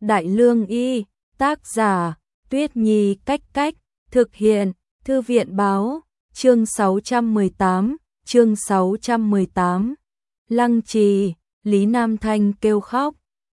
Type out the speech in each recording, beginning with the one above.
Đại Lương Y, tác giả, Tuyết Nhi Cách Cách, thực hiện, Thư viện Báo, chương 618. Lăng Trì, Lý Nam Thanh kêu khóc,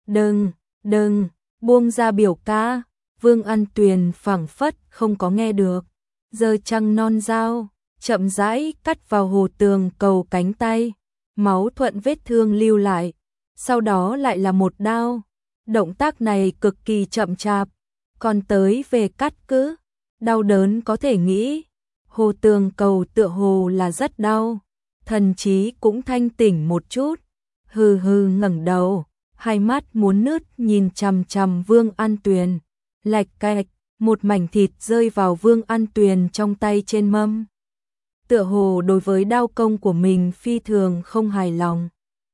đừng, buông ra biểu ca. Vương An Tuyền phảng phất không có nghe được, giơ trăng non dao, chậm rãi cắt vào Hồ Tường Cầu cánh tay, máu thuận vết thương lưu lại, sau đó lại là một đao. Động tác này cực kỳ chậm chạp, còn tới về cắt cứ, đau đớn có thể nghĩ. Hồ Tường Cầu tựa hồ là rất đau, thần trí cũng thanh tỉnh một chút, hừ ngẩng đầu, hai mắt muốn nứt nhìn chằm chằm Vương An Tuyền. Lạch cạch, một mảnh thịt rơi vào Vương An Tuyền trong tay trên mâm. Tựa hồ đối với đao công của mình phi thường không hài lòng.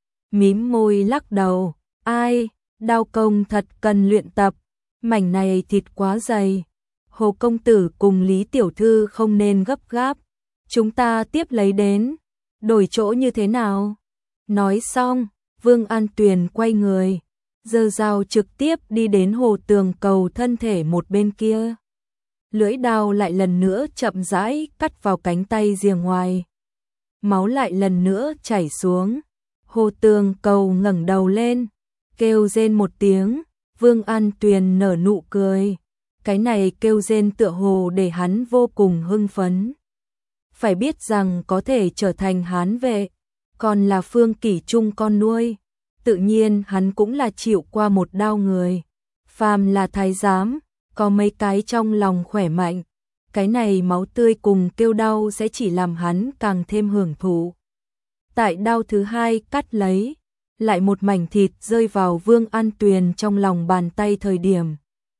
Mím môi lắc đầu, ai, đao công thật cần luyện tập, mảnh này thịt quá dày. Hồ công tử cùng Lý tiểu thư không nên gấp gáp, chúng ta tiếp lấy đến, đổi chỗ như thế nào? Nói xong, Vương An Tuyền quay người, giơ dao trực tiếp đi đến Hồ Tường Cầu thân thể một bên kia. Lưỡi đao lại lần nữa chậm rãi cắt vào cánh tay rìa ngoài. Máu lại lần nữa chảy xuống. Hồ Tường Cầu ngẩng đầu lên, kêu rên một tiếng. Vương An Tuyền nở nụ cười. Cái này kêu rên tựa hồ để hắn vô cùng hưng phấn. Phải biết rằng có thể trở thành hán vệ, còn là Phương Kỷ Trung con nuôi, tự nhiên hắn cũng là chịu qua một đao người. Phàm là thái giám, có mấy cái trong lòng khỏe mạnh, cái này máu tươi cùng kêu đau sẽ chỉ làm hắn càng thêm hưởng thụ. Tại đao thứ hai cắt lấy, lại một mảnh thịt rơi vào Vương An Tuyền trong lòng bàn tay thời điểm.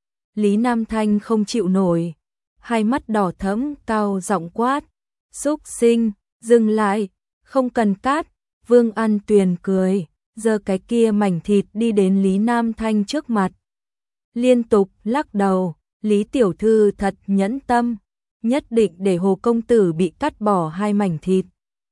Lý Nam Thanh không chịu nổi, hai mắt đỏ thẫm cao giọng quát, xúc sinh, dừng lại, không cần cắt. Vương An Tuyền cười, giơ cái kia mảnh thịt đi đến Lý Nam Thanh trước mặt. Liên tục lắc đầu, Lý tiểu thư thật nhẫn tâm, nhất định để Hồ công tử bị cắt bỏ hai mảnh thịt.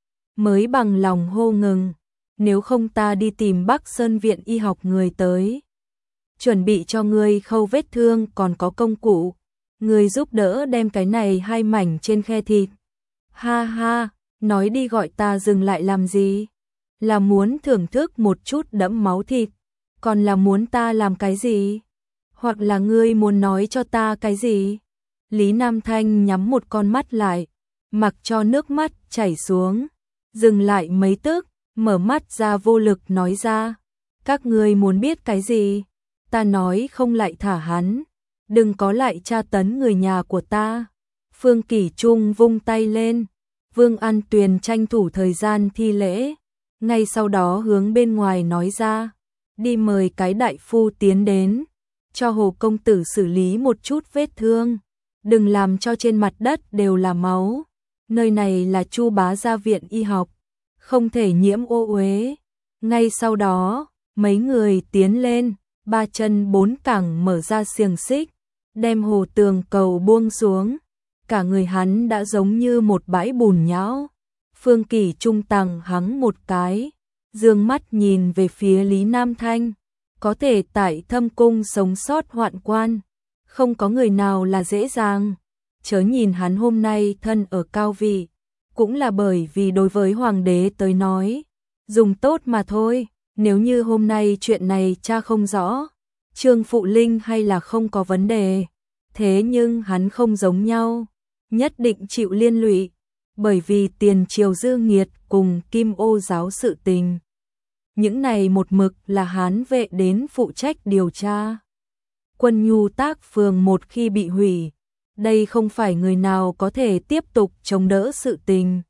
Mới bằng lòng hô ngừng, nếu không ta đi tìm Bắc Sơn viện y học người tới. Chuẩn bị cho ngươi khâu vết thương còn có công cụ, ngươi giúp đỡ đem cái này hai mảnh trên khe thịt. Ha ha, nói đi gọi ta dừng lại làm gì? Là muốn thưởng thức một chút đẫm máu thịt, còn là muốn ta làm cái gì? Hoặc là ngươi muốn nói cho ta cái gì? Lý Nam Thanh nhắm một con mắt lại, mặc cho nước mắt chảy xuống, dừng lại mấy tức, mở mắt ra vô lực nói ra. Các ngươi muốn biết cái gì? Ta nói không lại thả hắn, đừng có lại tra tấn người nhà của ta. Phương Kỷ Trung vung tay lên, Vương An Tuyền tranh thủ thời gian thi lễ, ngay sau đó hướng bên ngoài nói ra, đi mời cái đại phu tiến đến, cho Hồ công tử xử lý một chút vết thương, đừng làm cho trên mặt đất đều là máu. Nơi này là Chu Bá Gia viện y học, không thể nhiễm ô uế. Ngay sau đó, mấy người tiến lên, ba chân bốn cẳng mở ra xiềng xích, đem Hồ Tường Cầu buông xuống. Cả người hắn đã giống như một bãi bùn nhão. Phương Kỷ Trung tằng hắng một cái, dương mắt nhìn về phía Lý Nam Thanh. Có thể tại Thâm Cung sống sót hoạn quan, không có người nào là dễ dàng. Chớ nhìn hắn hôm nay thân ở cao vị, cũng là bởi vì đối với hoàng đế tới nói, dùng tốt mà thôi. Nếu như hôm nay chuyện này cha không rõ, Trương Phụ Linh hay là không có vấn đề. Thế nhưng hắn không giống nhau, nhất định chịu liên lụy, bởi vì tiền triều dư nghiệt cùng Kim Ô giáo sự tình. Những này một mực là Hán vệ đến phụ trách điều tra. Quân Nhu Tác phường một khi bị hủy, đây không phải người nào có thể tiếp tục chống đỡ sự tình.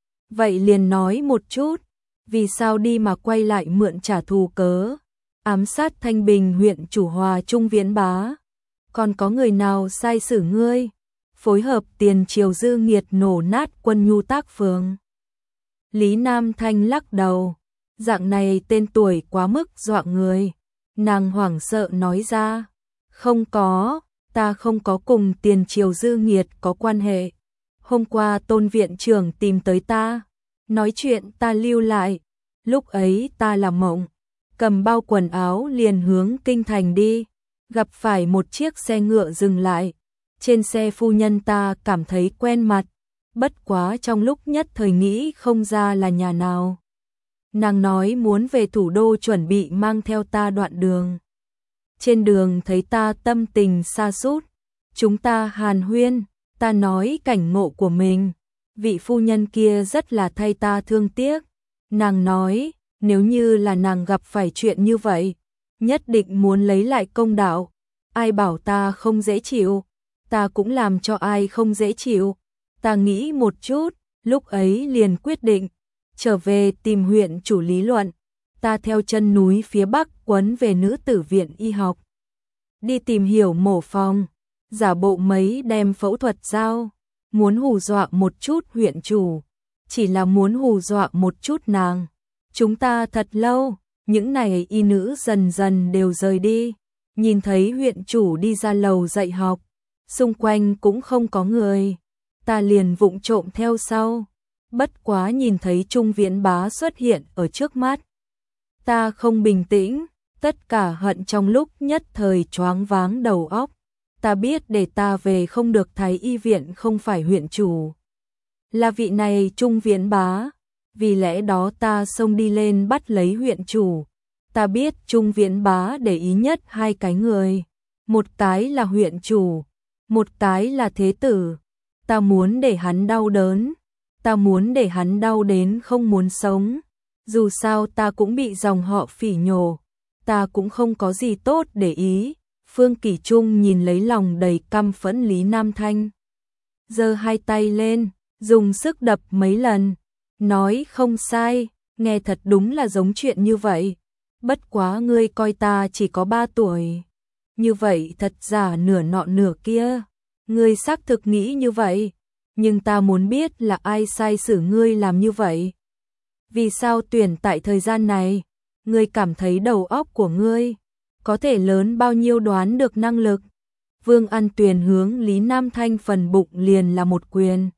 Vậy liền nói một chút, vì sao đi mà quay lại mượn trả thù cớ, ám sát Thanh Bình huyện chủ Hòa Trung Viễn Bá. Còn có người nào sai xử ngươi, phối hợp tiền triều dư nghiệt nổ nát Quân Nhu Tác phường? Lý Nam Thanh lắc đầu, dạng này tên tuổi quá mức dọa người. Nàng hoảng sợ nói ra, không có, ta không có cùng tiền triều dư nghiệt có quan hệ. Hôm qua Tôn viện trưởng tìm tới ta, nói chuyện ta lưu lại, lúc ấy ta làm mộng, cầm bao quần áo liền hướng kinh thành đi. gặp phải một chiếc xe ngựa dừng lại. Trên xe phu nhân ta cảm thấy quen mặt, bất quá trong lúc nhất thời nghĩ không ra là nhà nào. Nàng nói muốn về thủ đô chuẩn bị mang theo ta đoạn đường. Trên đường thấy ta tâm tình sa sút, chúng ta hàn huyên, ta nói cảnh ngộ của mình. Vị phu nhân kia rất là thay ta thương tiếc. Nàng nói, nếu như là nàng gặp phải chuyện như vậy, nhất định muốn lấy lại công đạo. Ai bảo ta không dễ chịu, ta cũng làm cho ai không dễ chịu. Ta nghĩ một chút, lúc ấy liền quyết định trở về tìm huyện chủ lý luận. Ta theo chân núi phía bắc quấn về nữ tử viện y học, đi tìm hiểu mổ phòng, giả bộ mấy đem phẫu thuật giao, muốn hù dọa một chút huyện chủ, chỉ là muốn hù dọa một chút nàng. Chúng ta thật lâu, những này y nữ dần dần đều rời đi, nhìn thấy huyện chủ đi ra lầu dạy học, xung quanh cũng không có người, ta liền vụng trộm theo sau. Bất quá nhìn thấy Trung Viễn Bá xuất hiện ở trước mắt, ta không bình tĩnh, tất cả hận trong lúc nhất thời choáng váng đầu óc. Ta biết để ta về không được thái y viện không phải huyện chủ, là vị này Trung Viễn Bá, vì lẽ đó ta xông đi lên bắt lấy huyện chủ. Ta biết Trung Viễn Bá để ý nhất hai cái người, một cái là huyện chủ, một cái là thế tử. Ta muốn để hắn đau đớn, ta muốn để hắn đau đến không muốn sống. Dù sao ta cũng bị dòng họ phỉ nhổ, ta cũng không có gì tốt để ý. Phương Kỷ Trung nhìn lấy lòng đầy căm phẫn Lý Nam Thanh, giơ hai tay lên, dùng sức đập mấy lần, nói không sai, nghe thật đúng là giống chuyện như vậy. Bất quá ngươi coi ta chỉ có 3 tuổi, như vậy thật giả nửa nọ nửa kia. Ngươi xác thực nghĩ như vậy, nhưng ta muốn biết là ai sai xử ngươi làm như vậy. Vì sao tuyển tại thời gian này? Ngươi cảm thấy đầu óc của ngươi có thể lớn bao nhiêu đoán được năng lực? Vương An Tuyền hướng Lý Nam Thanh phần bụng liền là một quyền.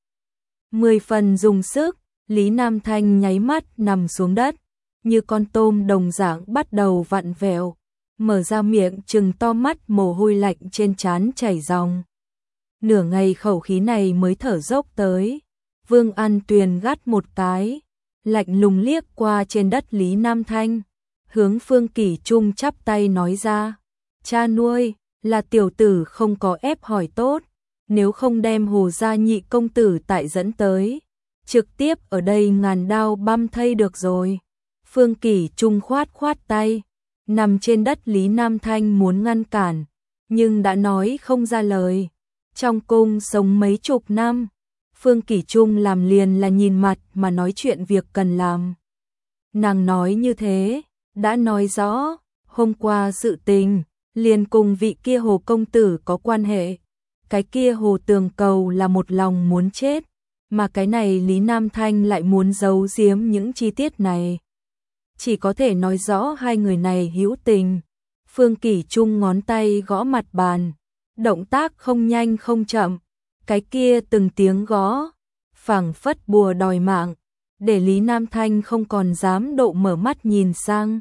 10 phần dùng sức, Lý Nam Thanh nháy mắt nằm xuống đất, như con tôm đồng dạng bắt đầu vặn vẹo, mở ra miệng trừng to mắt, mồ hôi lạnh trên trán chảy ròng. Nửa ngày khẩu khí này mới thở dốc tới. Vương An Tuyền gắt một cái, lạnh lùng liếc qua trên đất Lý Nam Thanh, hướng Phương Kỷ Trung chắp tay nói ra, cha nuôi, là tiểu tử không có ép hỏi tốt, nếu không đem Hồ gia nhị công tử tại dẫn tới, trực tiếp ở đây ngàn đao băm thây được rồi. Phương Kỷ Trung khoát khoát tay, nằm trên đất Lý Nam Thanh muốn ngăn cản, nhưng đã nói không ra lời. Trong cung sống mấy chục năm, Phương Kỷ Trung làm liền là nhìn mặt mà nói chuyện việc cần làm. Nàng nói như thế, đã nói rõ, hôm qua sự tình, liền cùng vị kia Hồ công tử có quan hệ. Cái kia Hồ Tường Cầu là một lòng muốn chết, mà cái này Lý Nam Thanh lại muốn giấu giếm những chi tiết này. Chỉ có thể nói rõ hai người này hữu tình. Phương Kỷ Trung ngón tay gõ mặt bàn, động tác không nhanh không chậm, cái kia từng tiếng gõ, phảng phất bùa đòi mạng, để Lý Nam Thanh không còn dám độ mở mắt nhìn sang.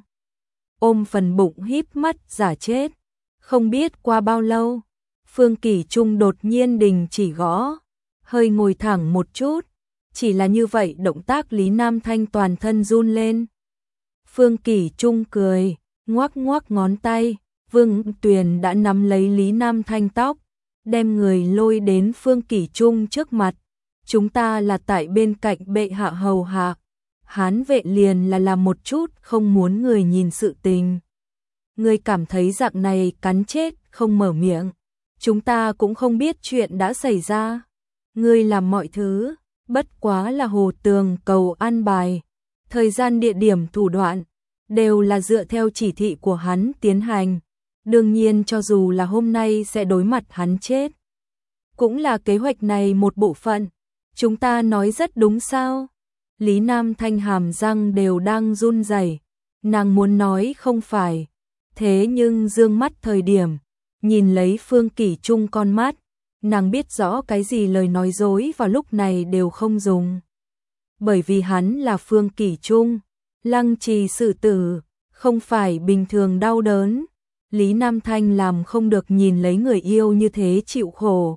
Ôm phần bụng híp mắt giả chết. Không biết qua bao lâu, Phương Kỷ Trung đột nhiên đình chỉ gõ, hơi ngồi thẳng một chút, chỉ là như vậy động tác Lý Nam Thanh toàn thân run lên. Phương Kỷ Trung cười, ngoắc ngoắc ngón tay, Vương Tuyền đã nắm lấy Lý Nam Thanh tóc, đem người lôi đến Phương Kỷ Trung trước mặt. Chúng ta là tại bên cạnh bệ hạ hầu hạ, Hán vệ liền là làm một chút không muốn người nhìn sự tình. Ngươi cảm thấy dạng này cắn chết không mở miệng, chúng ta cũng không biết chuyện đã xảy ra. Ngươi làm mọi thứ, bất quá là Hồ Tường Cầu an bài, thời gian địa điểm thủ đoạn, đều là dựa theo chỉ thị của hắn tiến hành. Đương nhiên cho dù là hôm nay sẽ đối mặt hắn chết, cũng là kế hoạch này một bộ phận. Chúng ta nói rất đúng sao? Lý Nam Thanh hàm răng đều đang run rẩy, nàng muốn nói không phải, thế nhưng dương mắt thời điểm, nhìn lấy Phương Kỷ Trung con mắt, nàng biết rõ cái gì lời nói dối vào lúc này đều không dùng. Bởi vì hắn là Phương Kỷ Trung, lăng trì xử tử, không phải bình thường đau đớn. Lý Nam Thanh làm không được nhìn lấy người yêu như thế chịu khổ.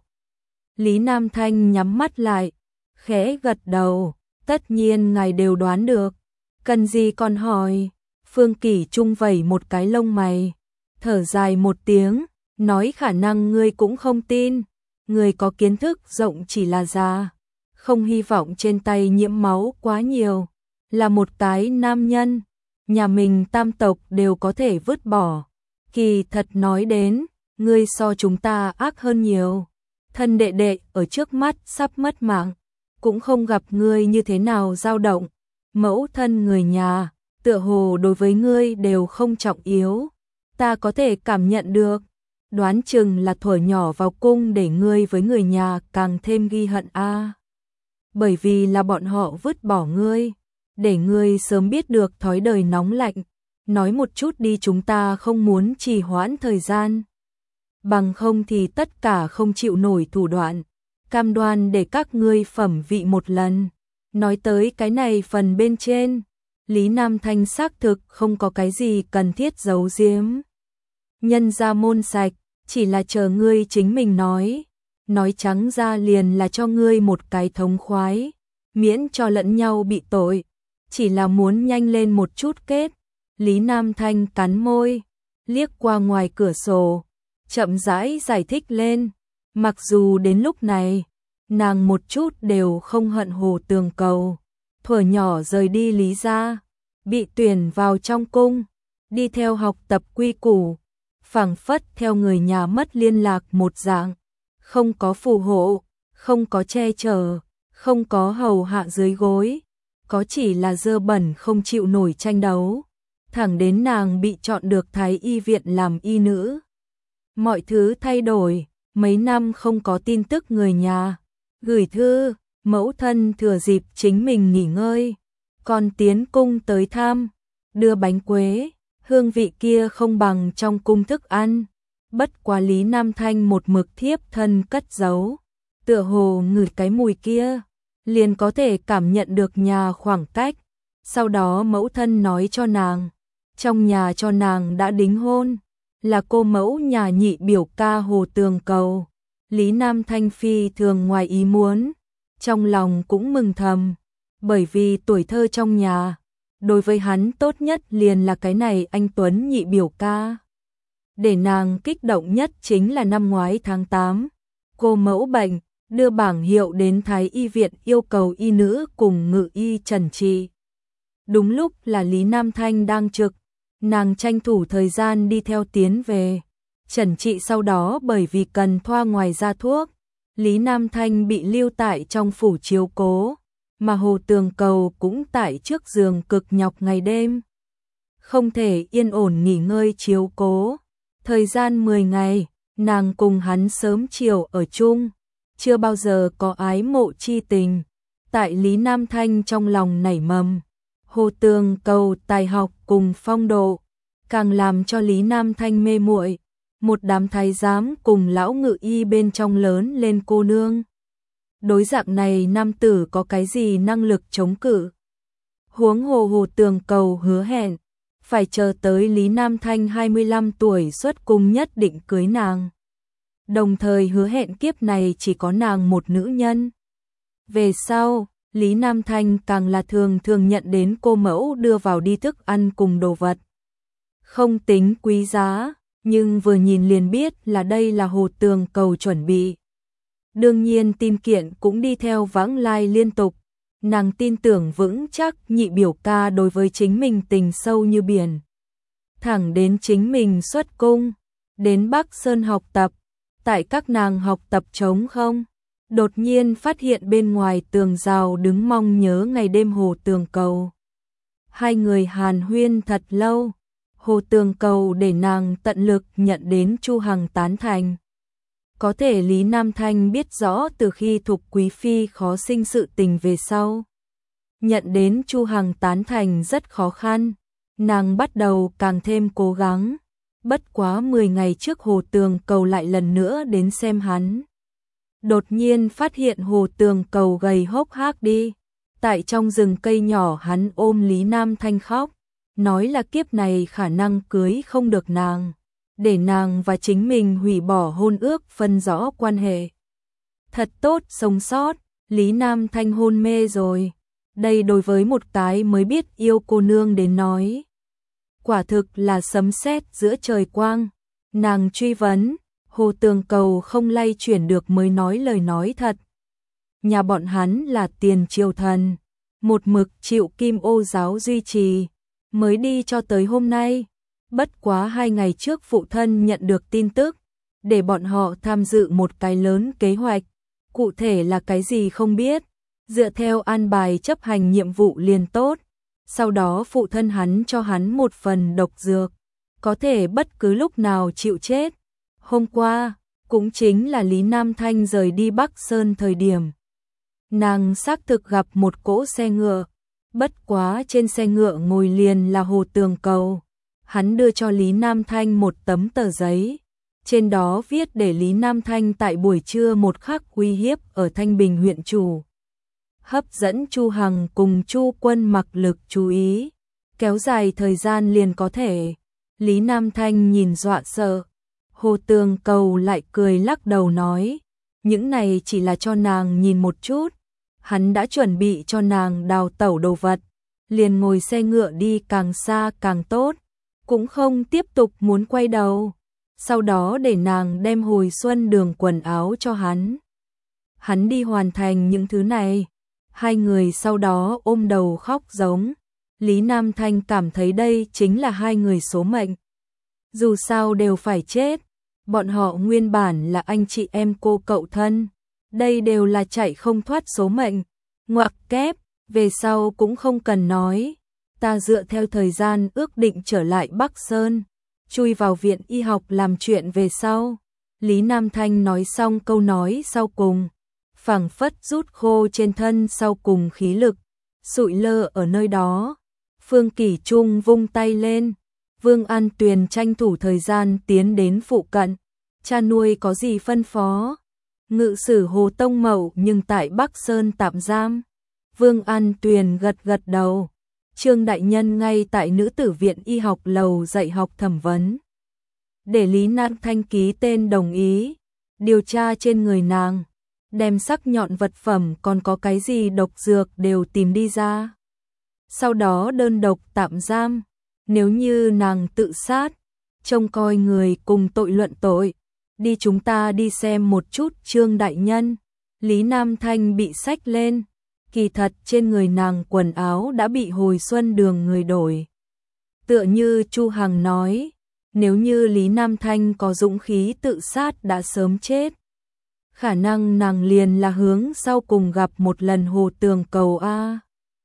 Lý Nam Thanh nhắm mắt lại, khẽ gật đầu, tất nhiên ngài đều đoán được, cần gì còn hỏi. Phương Kỷ Trung vẩy một cái lông mày, thở dài một tiếng, nói khả năng ngươi cũng không tin, ngươi có kiến thức rộng chỉ là già, không hy vọng trên tay nhiễm máu quá nhiều, là một cái nam nhân, nhà mình tam tộc đều có thể vứt bỏ. Kỳ thật nói đến, ngươi so chúng ta ác hơn nhiều, thân đệ đệ ở trước mắt sắp mất mạng, cũng không gặp ngươi như thế nào dao động, mẫu thân người nhà, tựa hồ đối với ngươi đều không trọng yếu, ta có thể cảm nhận được, đoán chừng là thuở nhỏ vào cung để ngươi với người nhà càng thêm ghi hận a. Bởi vì là bọn họ vứt bỏ ngươi, để ngươi sớm biết được thói đời nóng lạnh, nói một chút đi, chúng ta không muốn trì hoãn thời gian. Bằng không thì tất cả không chịu nổi thủ đoạn, cam đoan để các ngươi phẩm vị một lần. Nói tới cái này phần bên trên, Lý Nam Thanh xác thực không có cái gì cần thiết giấu giếm. Nhân ra môn sạch, chỉ là chờ ngươi chính mình nói trắng ra liền là cho ngươi một cái thống khoái, miễn cho lẫn nhau bị tội, chỉ là muốn nhanh lên một chút kết. Lý Nam Thanh cắn môi, liếc qua ngoài cửa sổ, chậm rãi giải thích lên, mặc dù đến lúc này, nàng một chút đều không hận Hồ Tường Cầu, thuở nhỏ rời đi Lý gia, bị tuyển vào trong cung, đi theo học tập quy củ, phảng phất theo người nhà mất liên lạc một dạng, không có phù hộ, không có che chở, không có hầu hạ dưới gối, có chỉ là dơ bẩn không chịu nổi tranh đấu. Thẳng đến nàng bị chọn được Thái y viện làm y nữ. Mọi thứ thay đổi, mấy năm không có tin tức người nhà. Gửi thư, mẫu thân thừa dịp chính mình nghỉ ngơi, còn tiến cung tới thăm, đưa bánh quế, hương vị kia không bằng trong cung thức ăn. Bất quá Lý Nam Thanh một mực thiếp thân cất giấu, tựa hồ ngửi cái mùi kia, liền có thể cảm nhận được nhà khoảng cách. Sau đó mẫu thân nói cho nàng, trong nhà cho nàng đã đính hôn, là cô mẫu nhà nhị biểu ca Hồ Tường Cầu. Lý Nam Thanh phi thường ngoài ý muốn, trong lòng cũng mừng thầm, bởi vì tuổi thơ trong nhà, đối với hắn tốt nhất liền là cái này anh Tuấn nhị biểu ca. Để nàng kích động nhất chính là năm ngoái tháng 8, cô mẫu bệnh, đưa bảng hiệu đến Thái y viện yêu cầu y nữ cùng ngự y trần trị. Đúng lúc là Lý Nam Thanh đang trực, nàng tranh thủ thời gian đi theo tiến về. Trần trị sau đó bởi vì cần thoa ngoài ra thuốc, Lý Nam Thanh bị lưu tại trong phủ chiếu cố, mà Hồ Tường Cầu cũng tại trước giường cực nhọc ngày đêm. Không thể yên ổn nghỉ ngơi chiếu cố. Thời gian 10 ngày, nàng cùng hắn sớm chiều ở chung, chưa bao giờ có ái mộ chi tình. Tại Lý Nam Thanh trong lòng nảy mầm, Hồ Tường Cầu tài học cùng phong độ, càng làm cho Lý Nam Thanh mê muội. Một đám thái giám cùng lão ngự y bên trong lớn lên cô nương. Đối dạng này nam tử có cái gì năng lực chống cự? Huống hồ Hồ Tường Cầu hứa hẹn, phải chờ tới Lý Nam Thanh 25 tuổi xuất cung nhất định cưới nàng. Đồng thời hứa hẹn kiếp này chỉ có nàng một nữ nhân. Về sau, Lý Nam Thanh càng là thường nhận đến cô mẫu đưa vào đi thức ăn cùng đồ vật. Không tính quý giá, nhưng vừa nhìn liền biết là đây là Hồ Tường Cầu chuẩn bị. Đương nhiên tin kiện cũng đi theo vãng lai liên tục, nàng tin tưởng vững chắc nhị biểu ca đối với chính mình tình sâu như biển. Thẳng đến chính mình xuất cung, đến Bắc Sơn học tập, tại các nàng học tập trống không, đột nhiên phát hiện bên ngoài tường rào đứng mong nhớ ngày đêm Hồ Tường Cầu. Hai người hàn huyên thật lâu, Hồ Tường Cầu để nàng tận lực nhận đến Chu Hằng tán thành. Có thể Lý Nam Thanh biết rõ từ khi Thục Quý Phi khó sinh sự tình về sau. Nhận đến Chu Hằng tán thành rất khó khăn, nàng bắt đầu càng thêm cố gắng. Bất quá 10 ngày trước Hồ Tường Cầu lại lần nữa đến xem hắn. Đột nhiên phát hiện Hồ Tường Cầu gầy hốc hác đi. Tại trong rừng cây nhỏ hắn ôm Lý Nam Thanh khóc, nói là kiếp này khả năng cưới không được nàng. để nàng và chính mình hủy bỏ hôn ước, phân rõ quan hệ. Thật tốt sống sót, Lý Nam Thanh hôn mê rồi. Đây đối với một cái mới biết yêu cô nương đến nói, quả thực là sấm sét giữa trời quang. Nàng truy vấn, Hồ Tường Cầu không lay chuyển được mới nói lời nói thật. Nhà bọn hắn là tiền triều thần, một mực chịu Kim Ô giáo duy trì, mới đi cho tới hôm nay. Bất quá 2 ngày trước phụ thân nhận được tin tức, để bọn họ tham dự một cái lớn kế hoạch, cụ thể là cái gì không biết, dựa theo an bài chấp hành nhiệm vụ liền tốt. Sau đó phụ thân hắn cho hắn một phần độc dược, có thể bất cứ lúc nào chịu chết. Hôm qua, cũng chính là Lý Nam Thanh rời đi Bắc Sơn thời điểm, nàng xác thực gặp một cỗ xe ngựa, bất quá trên xe ngựa ngồi liền là Hồ Tường Cầu. Hắn đưa cho Lý Nam Thanh một tấm tờ giấy, trên đó viết để Lý Nam Thanh tại buổi trưa một khắc uy hiếp ở Thanh Bình huyện chủ, hấp dẫn Chu Hằng cùng Chu Quân Mặc Lực chú ý, kéo dài thời gian liền có thể. Lý Nam Thanh nhìn dọa sợ, Hồ Tường Cầu lại cười lắc đầu nói, những này chỉ là cho nàng nhìn một chút, hắn đã chuẩn bị cho nàng đào tẩu đồ vật, liền ngồi xe ngựa đi càng xa càng tốt, cũng không tiếp tục muốn quay đầu. Sau đó để nàng đem hồi xuân đường quần áo cho hắn. Hắn đi hoàn thành những thứ này. 2 người sau đó ôm đầu khóc giống. Lý Nam Thanh cảm thấy đây chính là 2 người số mệnh. Dù sao đều phải chết. Bọn họ nguyên bản là anh chị em cô cậu thân. Đây đều là chạy không thoát số mệnh. Ngoặc kép, về sau cũng không cần nói. Ta dựa theo thời gian ước định trở lại Bắc Sơn, chui vào viện y học làm chuyện về sau. Lý Nam Thanh nói xong câu nói sau cùng, phảng phất rút khô trên thân sau cùng khí lực, sụi lơ ở nơi đó. Phương Kỷ Trung vung tay lên, Vương An Tuyền tranh thủ thời gian tiến đến phụ cận. Cha nuôi có gì phân phó? Ngự sử Hồ Tông Mậu nhưng tại Bắc Sơn tạm giam. Vương An Tuyền gật gật đầu. Trương đại nhân ngay tại nữ tử viện y học lầu dạy học thẩm vấn. Để Lý Nam Thanh ký tên đồng ý, điều tra trên người nàng, đem sắc nhọn vật phẩm còn có cái gì độc dược đều tìm đi ra. Sau đó đơn độc tạm giam, nếu như nàng tự sát, trông coi người cùng tội luận tội. Đi chúng ta đi xem một chút Trương đại nhân. Lý Nam Thanh bị xách lên. Kỳ thật trên người nàng quần áo đã bị hồi xuân đường người đổi. Tựa như Chu Hằng nói, nếu như Lý Nam Thanh có dũng khí tự sát đã sớm chết. Khả năng nàng liền là hướng sau cùng gặp một lần Hồ Tường Cầu a.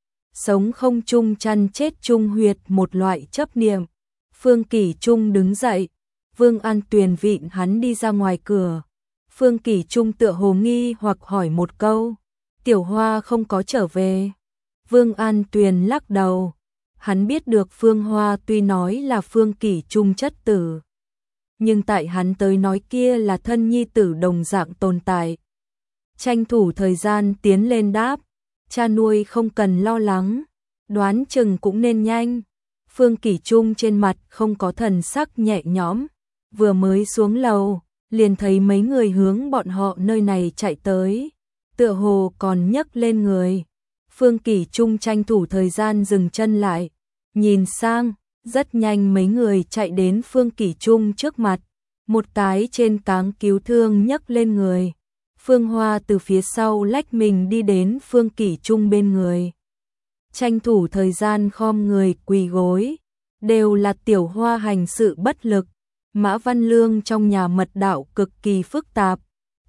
Sống không chung chăn chết chung huyệt, một loại chấp niệm. Phương Kỷ Trung đứng dậy, Vương An Tuyền vịn hắn đi ra ngoài cửa. Phương Kỷ Trung tựa hồ nghi hoặc hỏi một câu, Tiểu Hoa không có trở về. Vương An Tuyền lắc đầu, hắn biết được Phương Hoa tuy nói là Phương Kỷ Trung chất tử, nhưng tại hắn tới nói kia là thân nhi tử đồng dạng tồn tại. Tranh thủ thời gian tiến lên đáp, cha nuôi không cần lo lắng, đoán chừng cũng nên nhanh. Phương Kỷ Trung trên mặt không có thần sắc nhẹ nhõm, vừa mới xuống lầu, liền thấy mấy người hướng bọn họ nơi này chạy tới, tựa hồ còn nhấc lên người. Phương Kỷ Trung tranh thủ thời gian dừng chân lại, nhìn sang, rất nhanh mấy người chạy đến Phương Kỷ Trung trước mặt, một cái trên cáng cứu thương nhấc lên người. Phương Hoa từ phía sau lách mình đi đến Phương Kỷ Trung bên người, tranh thủ thời gian khom người quỳ gối. Đều là Tiểu Hoa hành sự bất lực, Mã Văn Lương trong nhà mật đạo cực kỳ phức tạp,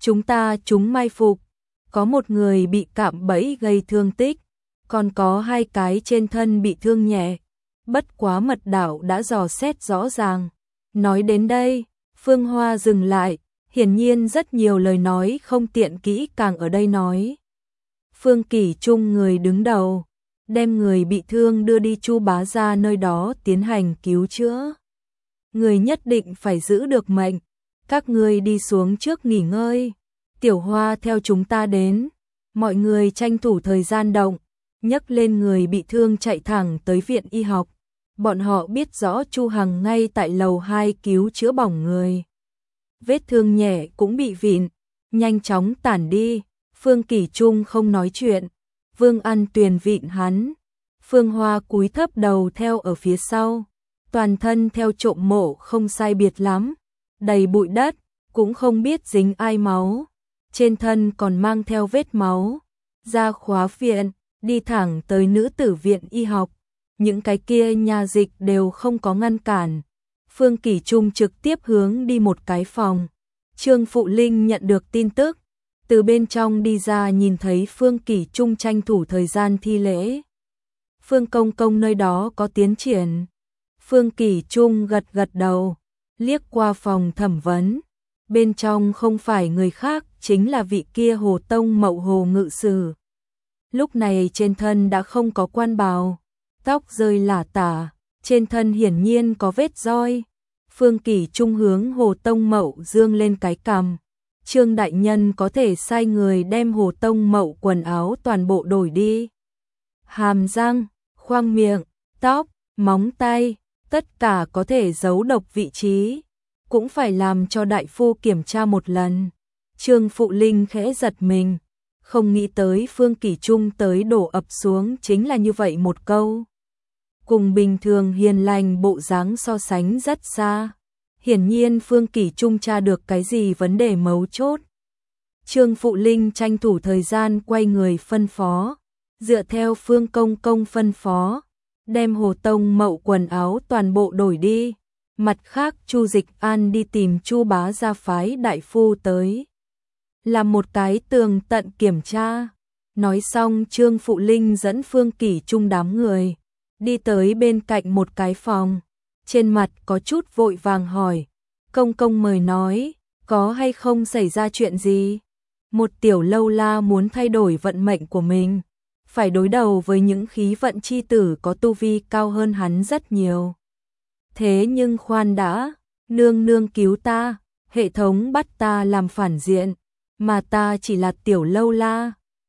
chúng mai phục, có một người bị cạm bẫy gây thương tích, còn có 2 cái trên thân bị thương nhẹ. Bất quá mật đạo đã dò xét rõ ràng. Nói đến đây, Phương Hoa dừng lại, hiển nhiên rất nhiều lời nói không tiện kỹ càng ở đây nói. Phương Kỷ Trung người đứng đầu, đem người bị thương đưa đi Chu bá gia nơi đó tiến hành cứu chữa. Người nhất định phải giữ được mệnh, các ngươi đi xuống trước nghỉ ngơi. Tiểu Hoa theo chúng ta đến. Mọi người tranh thủ thời gian động, nhấc lên người bị thương chạy thẳng tới viện y học. Bọn họ biết rõ Chu Hằng ngay tại lầu 2 cứu chữa bỏng người. Vết thương nhẹ cũng bị vịn, nhanh chóng tản đi. Phương Kỷ Trung không nói chuyện, Vương An Tuyền vịn hắn. Phương Hoa cúi thấp đầu theo ở phía sau, toàn thân theo trộm mộ không sai biệt lắm, đầy bụi đất, cũng không biết dính ai máu, trên thân còn mang theo vết máu. Ra khóa viện, đi thẳng tới nữ tử viện y học, những cái kia nhà dịch đều không có ngăn cản. Phương Kỷ Trung trực tiếp hướng đi một cái phòng. Trương Phụ Linh nhận được tin tức, từ bên trong đi ra nhìn thấy Phương Kỷ Trung tranh thủ thời gian thi lễ. Phương Công Công nơi đó có tiến triển. Phương Kỷ Trung gật gật đầu, liếc qua phòng thẩm vấn. Bên trong không phải người khác, chính là vị kia Hồ Tông Mậu Hồ ngự sử. Lúc này trên thân đã không có quan bào, tóc rơi lả tả, trên thân hiển nhiên có vết roi. Phương Kỷ Trung hướng Hồ Tông Mậu dương lên cái cằm. Trương đại nhân có thể sai người đem Hồ Tông Mậu quần áo toàn bộ đổi đi. Hàm răng, khoang miệng, tóc, móng tay, tất cả có thể giấu độc vị trí, cũng phải làm cho đại phu kiểm tra một lần. Trương Phụ Linh khẽ giật mình, không nghĩ tới Phương Kỷ Trung tới đổ ập xuống chính là như vậy một câu. Cùng bình thường hiền lành bộ dáng so sánh rất xa. Hiển nhiên Phương Kỷ Trung tra được cái gì vấn đề mấu chốt. Trương Phụ Linh tranh thủ thời gian quay người phân phó, dựa theo Phương Công Công phân phó, đem Hồ Tông Mậu quần áo toàn bộ đổi đi. Mặt khác Chu Dịch An đi tìm Chu Bá gia phái đại phu tới, làm một cái tường tận kiểm tra. Nói xong Trương Phụ Linh dẫn Phương Kỷ Trung đám người đi tới bên cạnh một cái phòng, trên mặt có chút vội vàng hỏi, Công Công mời nói, có hay không xảy ra chuyện gì? Một tiểu lâu la muốn thay đổi vận mệnh của mình, phải đối đầu với những khí vận chi tử có tu vi cao hơn hắn rất nhiều. Thế nhưng khoan đã, nương nương cứu ta, hệ thống bắt ta làm phản diện, mà ta chỉ là tiểu lâu la,